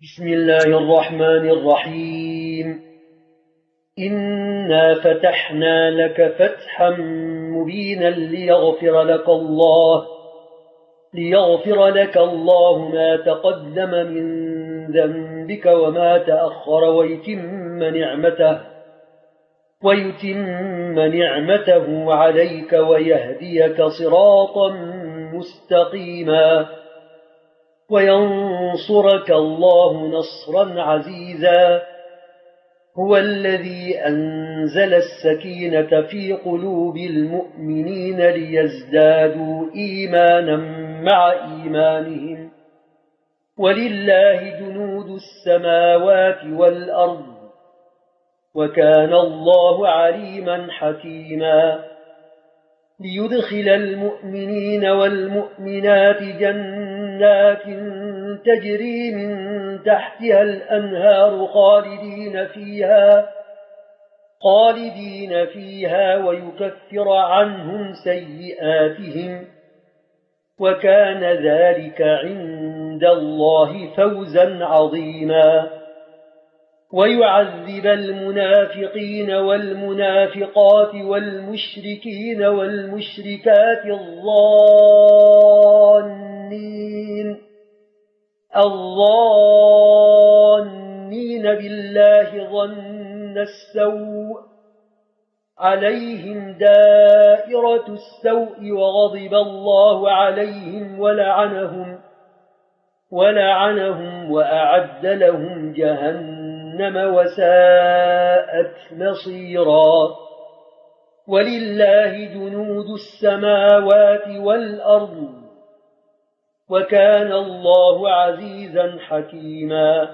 بسم الله الرحمن الرحيم. إنا فتحنا لك فتحا مبينا ليغفر لك الله ما تقدم من ذنبك وما تأخر ويتم نعمته عليك ويهديك صراطا مستقيما وينصرك الله نصرا عزيزا. هو الذي أنزل السكينة في قلوب المؤمنين ليزدادوا إيمانا مع إيمانهم ولله جنود السماوات والأرض وكان الله عليما حكيما. ليدخل المؤمنين والمؤمنات جنات تجري من تحتها الأنهار خالدين فيها ويكفر عنهم سيئاتهم وكان ذلك عند الله فوزا عظيما. ويعذب المنافقين والمنافقات والمشركين والمشركات الظانين بالله ظن السوء عليهم دائرة السوء وغضب الله عليهم ولعنهم وأعد لهم جهنم وساءت مصيرا. ولله جنود السماوات والأرض وكان الله عزيزا حكيما.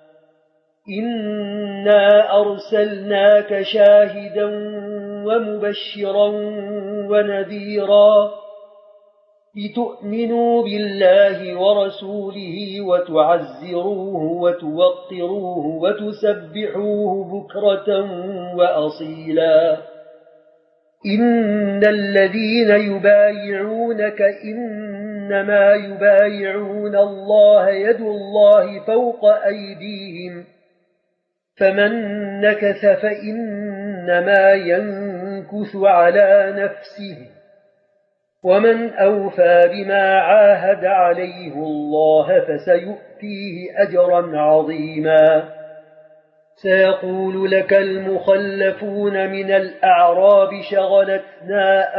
إنا أرسلناك شاهدا ومبشرا ونذيرا لتؤمنوا بالله ورسوله وتعزروه وتوقروه وتسبحوه بكرة وأصيلا. إن الذين يبايعونك إنما يبايعون الله يد الله فوق أيديهم فمن نكث فإنما ينكث على نفسه ومن أوفى بما عاهد عليه الله فسيؤتيه أجرا عظيما. سيقول لك المخلفون من الأعراب شغلتنا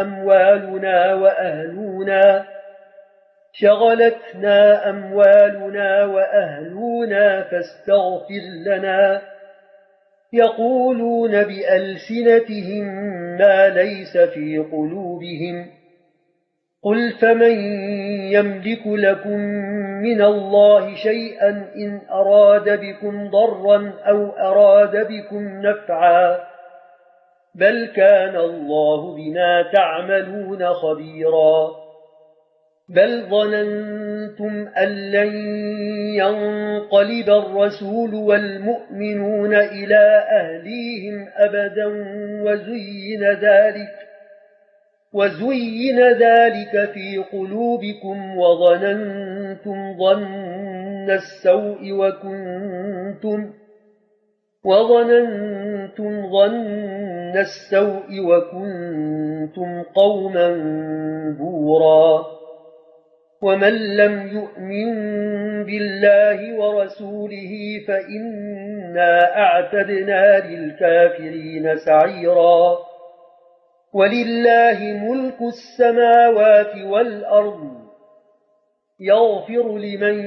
أموالنا وأهلنا فاستغفر لنا. يقولون بألسنتهم ما ليس في قلوبهم قل فمن يملك لكم من الله شيئا إن أراد بكم ضرا أو أراد بكم نفعا بل كان الله بما تعملون خبيرا. بل ظننتم أن لن ينقلب الرسول والمؤمنون إلى أهليهم أبدا وزين ذلك في قلوبكم وظننتم ظن السوء وكنتم قوما بورا. ومن لم يؤمن بالله ورسوله فإنا أعتدنا للكافرين سعيرا. ولله ملك السماوات والأرض يغفر لمن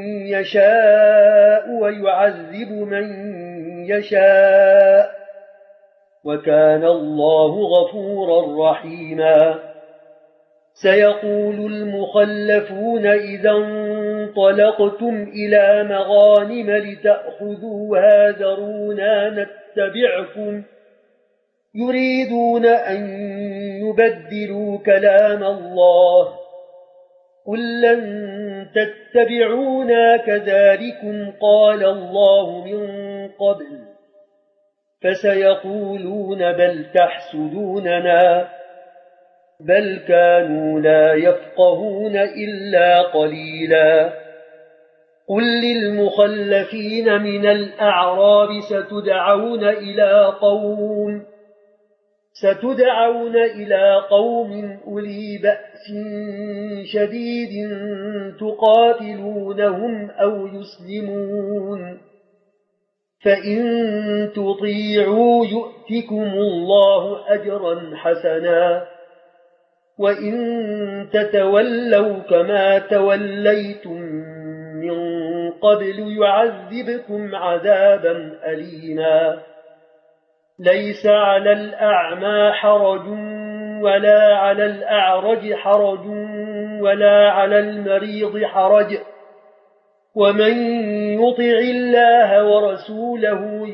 يشاء ويعذب من يشاء وكان الله غفورا رحيما. سيقول المخلفون إذا انطلقتم إلى مغانم لتأخذوها ذرونا نتبعكم يريدون أن يبدلوا كلام الله قل لن تتبعونا كذلكم قال الله من قبل فسيقولون بل تحسدوننا بل كانوا لا يفقهون إلا قليلا قل للمخلفين من الأعراب ستدعون إلى قوم أولي بأس شديد تقاتلونهم أو يسلمون، فإن تطيعوا يؤتكم الله أجرا حسنا، وإن تتولوا كما توليتم من قبل يعذبكم عذابا أليما. ليس على الأعمى حرج ولا على الأعرج حرج ولا على المريض حرج، ومن يطع الله ورسوله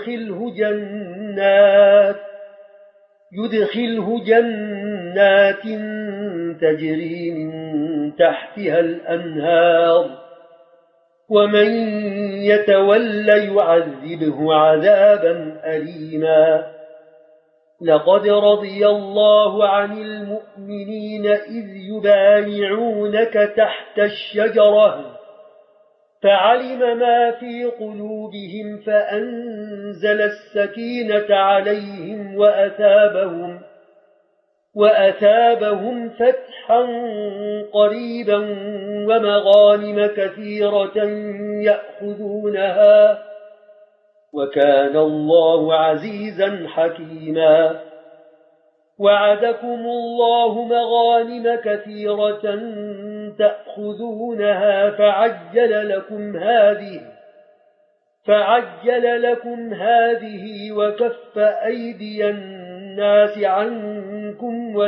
يدخله جنات تجري من تحتها الأنهار، ومن يتولى يعذبه عذابا أليما. لقد رضي الله عن المؤمنين إذ يبايعونك تحت الشجرة فعلم ما في قلوبهم فأنزل السكينة عليهم وأثابهم فتحا قريبا ومغانم كثيرة يأخذونها، وكان الله عزيزا حكيما. وعدكم الله مغانم كثيرة تأخذونها فعجل لكم هذه وكف أيدي الناس عنكم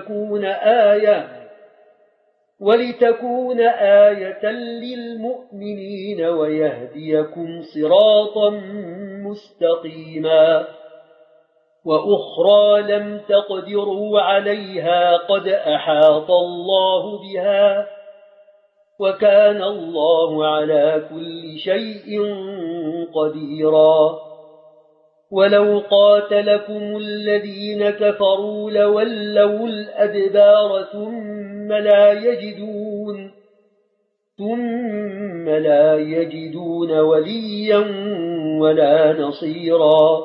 ولتكون آية للمؤمنين ويهديكم صراطا مستقيما. وأخرى لم تقدروا عليها قد أحاط الله بها، وكان الله على كل شيء قديرا. ولو قاتلكم الذين كفروا لولوا الأدبار ثم لا يجدون وليا ولا نصيرا.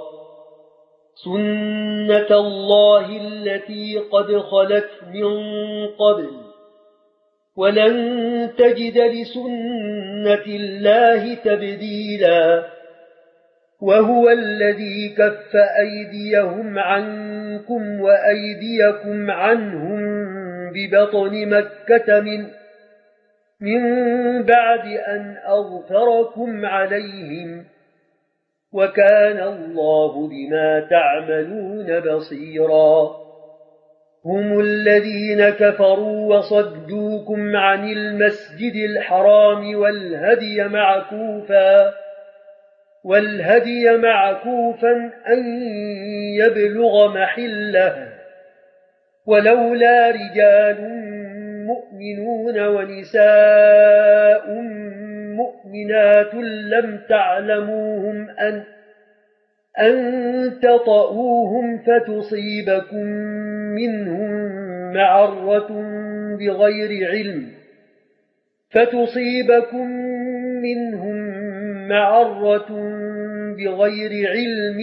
سنة الله التي قد خلت من قبل ولن تجد لسنة الله تبديلا. وهو الذي كف أيديهم عنكم وأيديكم عنهم ببطن مكة من بعد أن أظفركم عليهم، وكان الله بما تعملون بصيرا. هم الذين كفروا وصدوكم عن المسجد الحرام والهدي معكوفا أن يبلغ محله، ولولا رجال مؤمنون ونساء مؤمنات لم تعلموهم أن تطؤوهم فتصيبكم منهم معرة بغير علم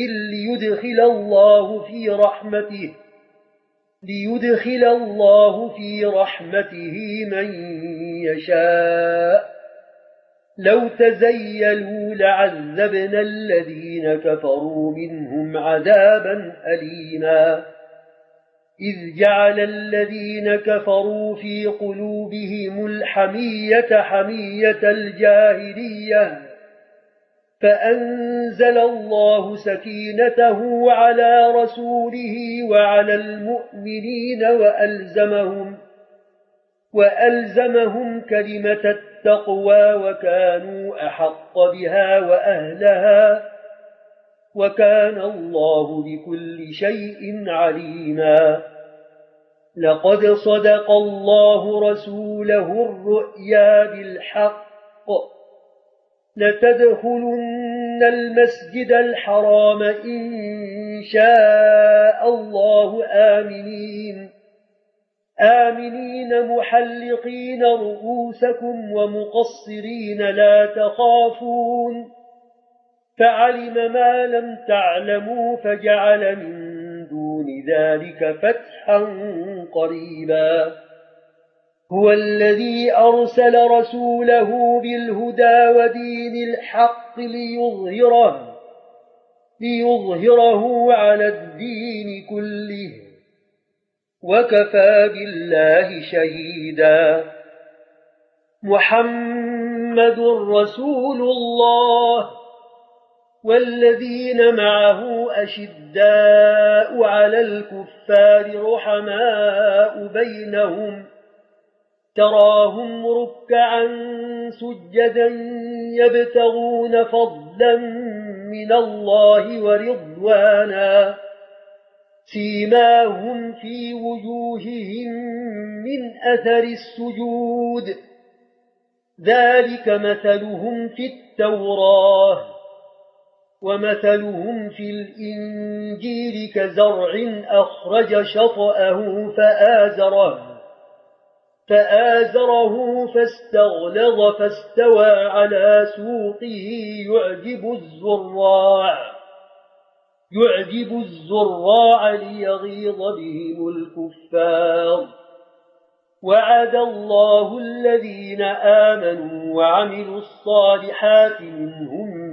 ليدخل الله في رحمته من يشاء. لو تزيلوا لعذبنا الذين كفروا منهم عذابا أليما. إذ جعل الذين كفروا في قلوبهم الحمية حمية الجاهلية، فأنزل الله سكينته على رسوله وعلى المؤمنين وألزمهم كلمة التقوى وكانوا أحق بها وأهلها، وكان الله بكل شيء عليما. لقد صدق الله رسوله الرؤيا بالحق لتدخلن المسجد الحرام إن شاء الله آمنين، آمنين محلقين رؤوسكم ومقصرين لا تخافون فعلم ما لم تعلموا فجعل من دون ذلك فتحا قريبا هو الذي أرسل رسوله بالهدى ودين الحق ليظهره على الدين كله وكفى بالله شهيدا محمد رسول الله والذين معه أشداء على الكفار رحماء بينهم تراهم ركعا سجدا يبتغون فضلا من الله ورضوانا سيماهم في وجوههم من أثر السجود ذلك مثلهم في التوراة ومثلهم في الإنجيل كزرع أخرج شطأه فآزره فاستغلظ فاستوى على سوقه يعجب الزراع ليغيظ بهم الكفار وعد الله الذين آمنوا وعملوا الصالحات منهم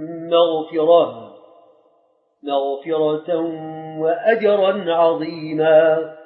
مغفرة وأجرا عظيما